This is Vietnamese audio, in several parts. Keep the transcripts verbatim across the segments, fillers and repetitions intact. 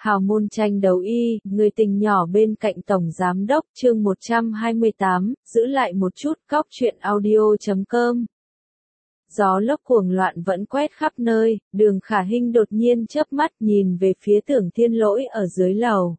Hào môn tranh đấu y, người tình nhỏ bên cạnh Tổng Giám đốc, chương một trăm hai mươi tám, giữ lại một chút, cóc truyện audio chấm com. Gió lốc cuồng loạn vẫn quét khắp nơi, Đường Khả Hinh đột nhiên chớp mắt nhìn về phía Tưởng Thiên Lỗi ở dưới lầu.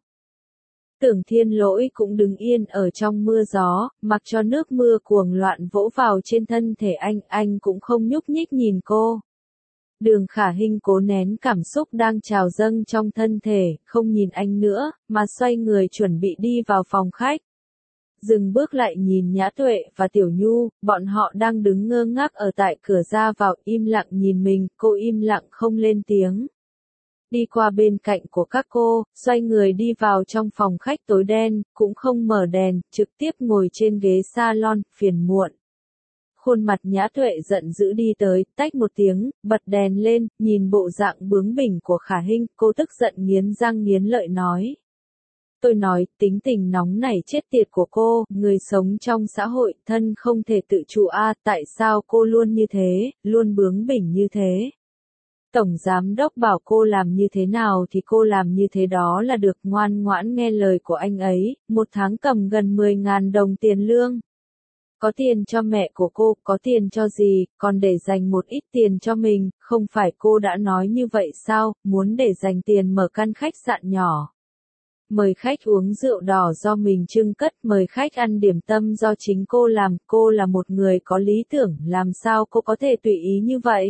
Tưởng Thiên Lỗi cũng đứng yên ở trong mưa gió, mặc cho nước mưa cuồng loạn vỗ vào trên thân thể anh, anh cũng không nhúc nhích nhìn cô. Đường Khả Hinh cố nén cảm xúc đang trào dâng trong thân thể, không nhìn anh nữa, mà xoay người chuẩn bị đi vào phòng khách. Dừng bước lại nhìn Nhã Tuệ và Tiểu Nhu, bọn họ đang đứng ngơ ngác ở tại cửa ra vào, im lặng nhìn mình, cô im lặng không lên tiếng. Đi qua bên cạnh của các cô, xoay người đi vào trong phòng khách tối đen, cũng không mở đèn, trực tiếp ngồi trên ghế salon, phiền muộn. Khuôn mặt Nhã Tuệ giận dữ đi tới, tách một tiếng, bật đèn lên, nhìn bộ dạng bướng bỉnh của Khả Hinh, cô tức giận nghiến răng nghiến lợi nói. Tôi nói, tính tình nóng nảy chết tiệt của cô, người sống trong xã hội, thân không thể tự chủ a, tại sao cô luôn như thế, luôn bướng bỉnh như thế. Tổng Giám đốc bảo cô làm như thế nào thì cô làm như thế đó là được, ngoan ngoãn nghe lời của anh ấy, một tháng cầm gần mười ngàn đồng tiền lương. Có tiền cho mẹ của cô, có tiền cho gì, còn để dành một ít tiền cho mình, không phải cô đã nói như vậy sao, muốn để dành tiền mở căn khách sạn nhỏ. Mời khách uống rượu đỏ do mình trưng cất, mời khách ăn điểm tâm do chính cô làm, cô là một người có lý tưởng, làm sao cô có thể tùy ý như vậy?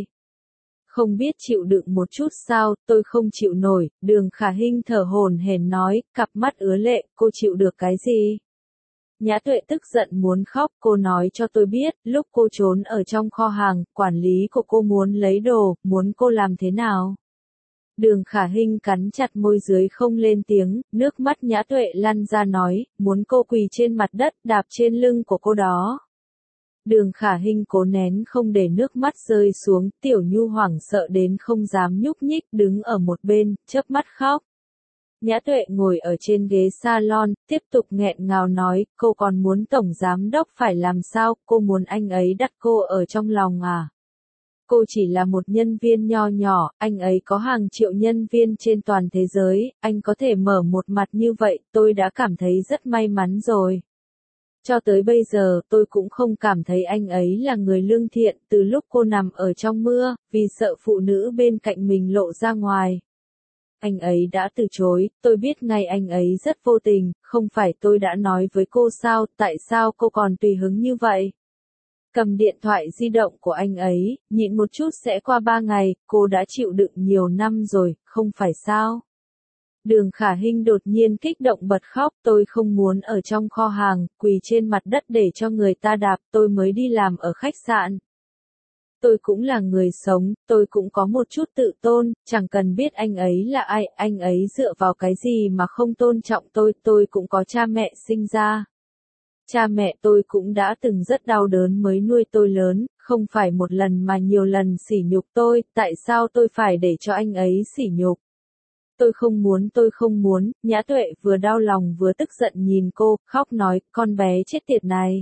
Không biết chịu đựng một chút sao, tôi không chịu nổi, Đường Khả Hinh thở hổn hển nói, cặp mắt ứa lệ, cô chịu được cái gì? Nhã Tuệ tức giận muốn khóc, cô nói cho tôi biết, lúc cô trốn ở trong kho hàng, quản lý của cô muốn lấy đồ, muốn cô làm thế nào? Đường Khả Hinh cắn chặt môi dưới không lên tiếng, nước mắt Nhã Tuệ lăn ra nói, muốn cô quỳ trên mặt đất, đạp trên lưng của cô đó. Đường Khả Hinh cố nén không để nước mắt rơi xuống, Tiểu Nhu hoảng sợ đến không dám nhúc nhích, đứng ở một bên, chớp mắt khóc. Nhã Tuệ ngồi ở trên ghế salon, tiếp tục nghẹn ngào nói, cô còn muốn Tổng Giám đốc phải làm sao, cô muốn anh ấy đặt cô ở trong lòng à? Cô chỉ là một nhân viên nho nhỏ, anh ấy có hàng triệu nhân viên trên toàn thế giới, anh có thể mở một mặt như vậy, tôi đã cảm thấy rất may mắn rồi. Cho tới bây giờ, tôi cũng không cảm thấy anh ấy là người lương thiện, từ lúc cô nằm ở trong mưa, vì sợ phụ nữ bên cạnh mình lộ ra ngoài. Anh ấy đã từ chối, tôi biết ngay anh ấy rất vô tình, không phải tôi đã nói với cô sao, tại sao cô còn tùy hứng như vậy? Cầm điện thoại di động của anh ấy, nhịn một chút sẽ qua ba ngày, cô đã chịu đựng nhiều năm rồi, không phải sao? Đường Khả Hinh đột nhiên kích động bật khóc, tôi không muốn ở trong kho hàng, quỳ trên mặt đất để cho người ta đạp, tôi mới đi làm ở khách sạn. Tôi cũng là người sống, tôi cũng có một chút tự tôn, chẳng cần biết anh ấy là ai, anh ấy dựa vào cái gì mà không tôn trọng tôi, tôi cũng có cha mẹ sinh ra. Cha mẹ tôi cũng đã từng rất đau đớn mới nuôi tôi lớn, không phải một lần mà nhiều lần sỉ nhục tôi, tại sao tôi phải để cho anh ấy sỉ nhục? Tôi không muốn, tôi không muốn, Nhã Tuệ vừa đau lòng vừa tức giận nhìn cô, khóc nói, con bé chết tiệt này.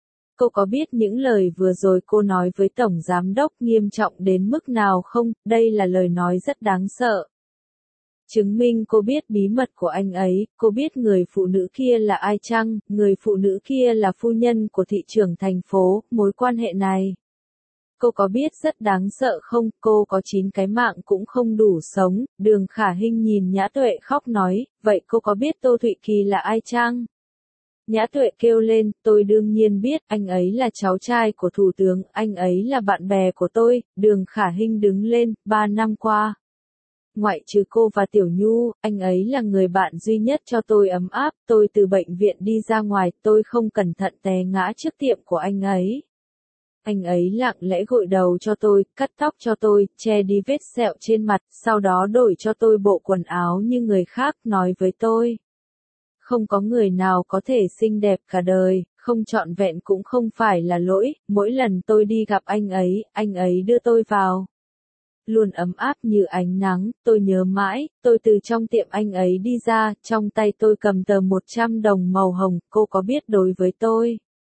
Cô có biết những lời vừa rồi cô nói với Tổng Giám đốc nghiêm trọng đến mức nào không? Đây là lời nói rất đáng sợ. Chứng minh cô biết bí mật của anh ấy, cô biết người phụ nữ kia là ai chăng, người phụ nữ kia là phu nhân của thị trưởng thành phố, mối quan hệ này. Cô có biết rất đáng sợ không, cô có chín cái mạng cũng không đủ sống, Đường Khả Hinh nhìn Nhã Tuệ khóc nói, vậy cô có biết Tô Thụy Kỳ là ai chăng? Nhã Tuệ kêu lên, tôi đương nhiên biết, anh ấy là cháu trai của thủ tướng, anh ấy là bạn bè của tôi, Đường Khả Hinh đứng lên, ba năm qua. Ngoại trừ cô và Tiểu Nhu, anh ấy là người bạn duy nhất cho tôi ấm áp, tôi từ bệnh viện đi ra ngoài, tôi không cẩn thận té ngã trước tiệm của anh ấy. Anh ấy lặng lẽ gội đầu cho tôi, cắt tóc cho tôi, che đi vết sẹo trên mặt, sau đó đổi cho tôi bộ quần áo như người khác, nói với tôi. Không có người nào có thể xinh đẹp cả đời, không trọn vẹn cũng không phải là lỗi, mỗi lần tôi đi gặp anh ấy, anh ấy đưa tôi vào. Luôn ấm áp như ánh nắng, tôi nhớ mãi, tôi từ trong tiệm anh ấy đi ra, trong tay tôi cầm tờ một trăm đồng màu hồng, cô có biết đối với tôi.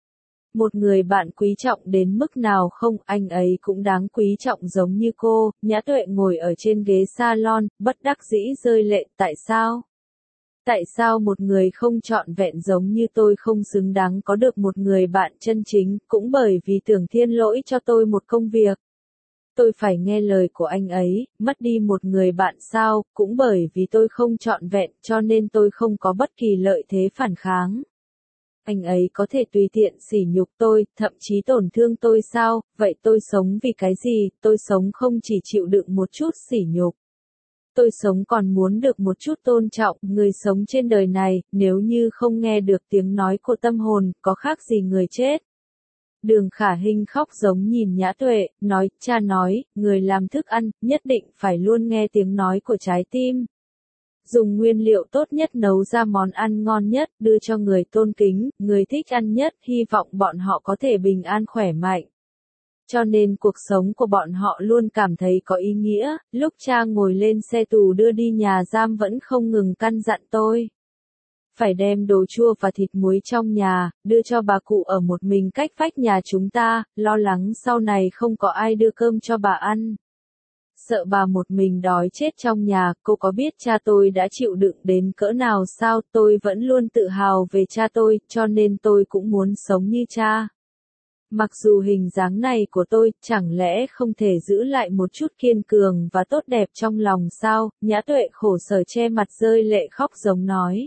Một người bạn quý trọng đến mức nào không, anh ấy cũng đáng quý trọng giống như cô. Nhã Tuệ ngồi ở trên ghế salon, bất đắc dĩ rơi lệ, tại sao? Tại sao một người không trọn vẹn giống như tôi không xứng đáng có được một người bạn chân chính, cũng bởi vì Tưởng Thiên lỗi cho tôi một công việc. Tôi phải nghe lời của anh ấy, mất đi một người bạn sao, cũng bởi vì tôi không trọn vẹn cho nên tôi không có bất kỳ lợi thế phản kháng. Anh ấy có thể tùy tiện sỉ nhục tôi, thậm chí tổn thương tôi sao, vậy tôi sống vì cái gì, tôi sống không chỉ chịu đựng một chút sỉ nhục. Tôi sống còn muốn được một chút tôn trọng, người sống trên đời này, nếu như không nghe được tiếng nói của tâm hồn, có khác gì người chết. Đường Khả Hinh khóc giống nhìn Nhã Tuệ, nói, cha nói, người làm thức ăn, nhất định phải luôn nghe tiếng nói của trái tim. Dùng nguyên liệu tốt nhất nấu ra món ăn ngon nhất, đưa cho người tôn kính, người thích ăn nhất, hy vọng bọn họ có thể bình an khỏe mạnh. Cho nên cuộc sống của bọn họ luôn cảm thấy có ý nghĩa, lúc cha ngồi lên xe tù đưa đi nhà giam vẫn không ngừng căn dặn tôi. Phải đem đồ chua và thịt muối trong nhà, đưa cho bà cụ ở một mình cách vách nhà chúng ta, lo lắng sau này không có ai đưa cơm cho bà ăn. Sợ bà một mình đói chết trong nhà, cô có biết cha tôi đã chịu đựng đến cỡ nào sao, tôi vẫn luôn tự hào về cha tôi, cho nên tôi cũng muốn sống như cha. Mặc dù hình dáng này của tôi, chẳng lẽ không thể giữ lại một chút kiên cường và tốt đẹp trong lòng sao, Nhã Tuệ khổ sở che mặt rơi lệ khóc giống nói.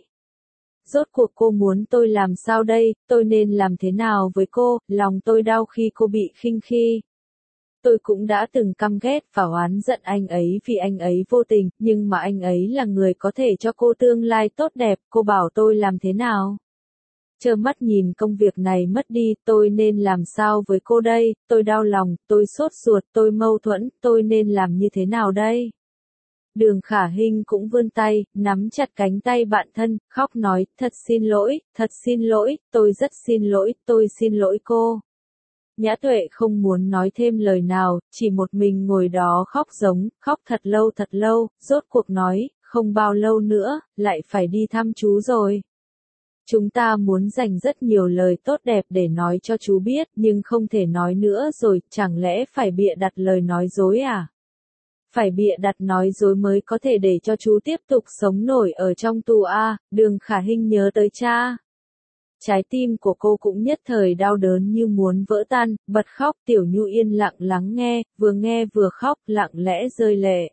Rốt cuộc cô muốn tôi làm sao đây, tôi nên làm thế nào với cô, lòng tôi đau khi cô bị khinh khi. Tôi cũng đã từng căm ghét và oán giận anh ấy vì anh ấy vô tình, nhưng mà anh ấy là người có thể cho cô tương lai tốt đẹp, cô bảo tôi làm thế nào? Trơ mắt nhìn công việc này mất đi, tôi nên làm sao với cô đây, tôi đau lòng, tôi sốt ruột, tôi mâu thuẫn, tôi nên làm như thế nào đây? Đường Khả Hinh cũng vươn tay, nắm chặt cánh tay bạn thân, khóc nói, thật xin lỗi, thật xin lỗi, tôi rất xin lỗi, tôi xin lỗi cô. Nhã Tuệ không muốn nói thêm lời nào, chỉ một mình ngồi đó khóc giống, khóc thật lâu thật lâu, rốt cuộc nói, không bao lâu nữa, lại phải đi thăm chú rồi. Chúng ta muốn dành rất nhiều lời tốt đẹp để nói cho chú biết, nhưng không thể nói nữa rồi, chẳng lẽ phải bịa đặt lời nói dối à? Phải bịa đặt nói dối mới có thể để cho chú tiếp tục sống nổi ở trong tù à, Đường Khả Hinh nhớ tới cha. Trái tim của cô cũng nhất thời đau đớn như muốn vỡ tan, bật khóc, Tiểu Nhu yên lặng lắng nghe, vừa nghe vừa khóc, lặng lẽ rơi lệ.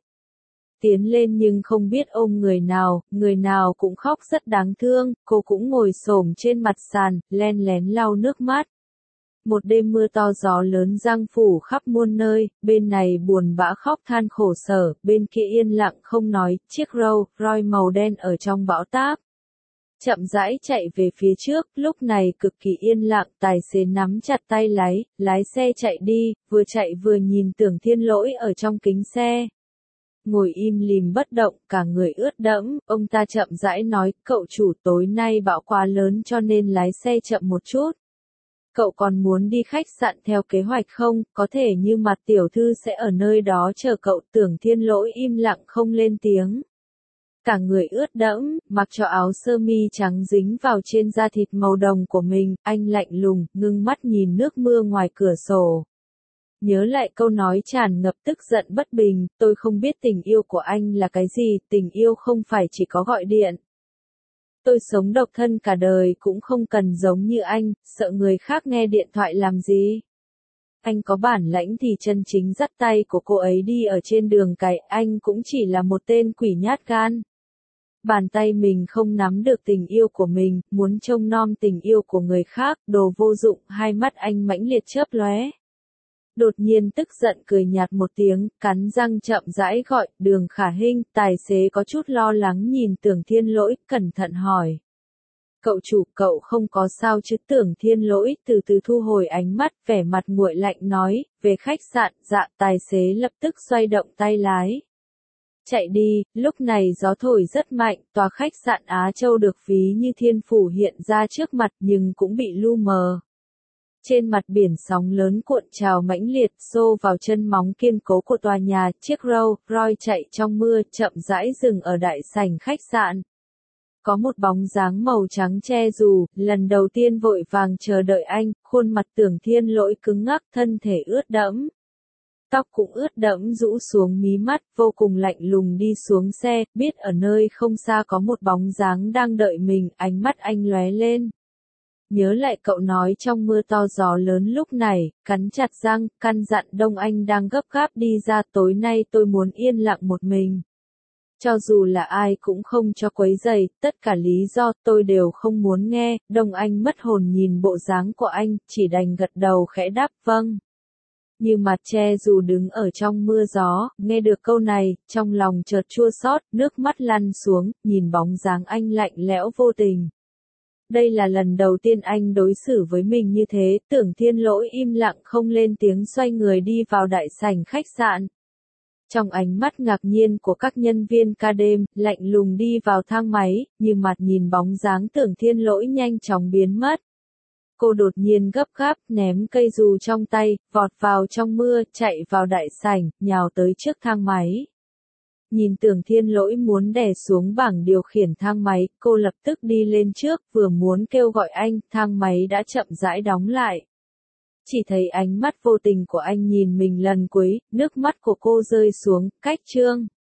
Tiến lên nhưng không biết ôm người nào, người nào cũng khóc rất đáng thương, cô cũng ngồi xổm trên mặt sàn, len lén lau nước mắt. Một đêm mưa to gió lớn giăng phủ khắp muôn nơi, bên này buồn bã khóc than khổ sở, bên kia yên lặng không nói, chiếc Rolls Royce màu đen ở trong bão táp. Chậm rãi chạy về phía trước, lúc này cực kỳ yên lặng, tài xế nắm chặt tay lái, lái xe chạy đi, vừa chạy vừa nhìn Tưởng Thiên lỗi ở trong kính xe. Ngồi im lìm bất động, cả người ướt đẫm, ông ta chậm rãi nói, cậu chủ tối nay bão quá lớn cho nên lái xe chậm một chút. Cậu còn muốn đi khách sạn theo kế hoạch không, có thể như mặt tiểu thư sẽ ở nơi đó chờ cậu. Tưởng Thiên lỗi im lặng không lên tiếng. Cả người ướt đẫm, mặc cho áo sơ mi trắng dính vào trên da thịt màu đồng của mình, anh lạnh lùng, ngưng mắt nhìn nước mưa ngoài cửa sổ. Nhớ lại câu nói tràn ngập tức giận bất bình, tôi không biết tình yêu của anh là cái gì, tình yêu không phải chỉ có gọi điện. Tôi sống độc thân cả đời cũng không cần giống như anh, sợ người khác nghe điện thoại làm gì. Anh có bản lãnh thì chân chính dắt tay của cô ấy đi ở trên đường cày, anh cũng chỉ là một tên quỷ nhát gan. Bàn tay mình không nắm được tình yêu của mình, muốn trông nom tình yêu của người khác, đồ vô dụng, hai mắt anh mãnh liệt chớp lóe. Đột nhiên tức giận cười nhạt một tiếng, cắn răng chậm rãi gọi, Đường Khả Hinh, tài xế có chút lo lắng nhìn Tưởng Thiên lỗi, cẩn thận hỏi. Cậu chủ, cậu không có sao chứ? Tưởng Thiên lỗi, từ từ thu hồi ánh mắt, vẻ mặt nguội lạnh nói, về khách sạn, dạ, tài xế lập tức xoay động tay lái. Chạy đi, lúc này gió thổi rất mạnh, tòa khách sạn Á Châu được ví như thiên phủ hiện ra trước mặt nhưng cũng bị lu mờ. Trên mặt biển sóng lớn cuộn trào mãnh liệt xô vào chân móng kiên cố của tòa nhà, chiếc Rolls Royce chạy trong mưa chậm rãi dừng ở đại sảnh khách sạn. Có một bóng dáng màu trắng che dù, lần đầu tiên vội vàng chờ đợi anh, khuôn mặt Tưởng Thiên Lỗi cứng ngắc, thân thể ướt đẫm. Tóc cũng ướt đẫm rũ xuống mí mắt, vô cùng lạnh lùng đi xuống xe, biết ở nơi không xa có một bóng dáng đang đợi mình, ánh mắt anh lóe lên. Nhớ lại cậu nói trong mưa to gió lớn lúc này, cắn chặt răng, căn dặn Đông Anh đang gấp gáp đi ra, tối nay tôi muốn yên lặng một mình. Cho dù là ai cũng không cho quấy rầy, tất cả lý do tôi đều không muốn nghe. Đông Anh mất hồn nhìn bộ dáng của anh, chỉ đành gật đầu khẽ đáp vâng. Như mặt che dù đứng ở trong mưa gió, nghe được câu này, trong lòng chợt chua xót, nước mắt lăn xuống, nhìn bóng dáng anh lạnh lẽo vô tình. Đây là lần đầu tiên anh đối xử với mình như thế, Tưởng Thiên Lỗi im lặng không lên tiếng xoay người đi vào đại sảnh khách sạn. Trong ánh mắt ngạc nhiên của các nhân viên ca đêm, lạnh lùng đi vào thang máy, như mặt nhìn bóng dáng Tưởng Thiên Lỗi nhanh chóng biến mất. Cô đột nhiên gấp gáp, ném cây dù trong tay, vọt vào trong mưa, chạy vào đại sảnh, nhào tới trước thang máy. Nhìn Tưởng Thiên Lỗi muốn đè xuống bảng điều khiển thang máy, cô lập tức đi lên trước, vừa muốn kêu gọi anh, thang máy đã chậm rãi đóng lại. Chỉ thấy ánh mắt vô tình của anh nhìn mình lần cuối, nước mắt của cô rơi xuống, cách chương.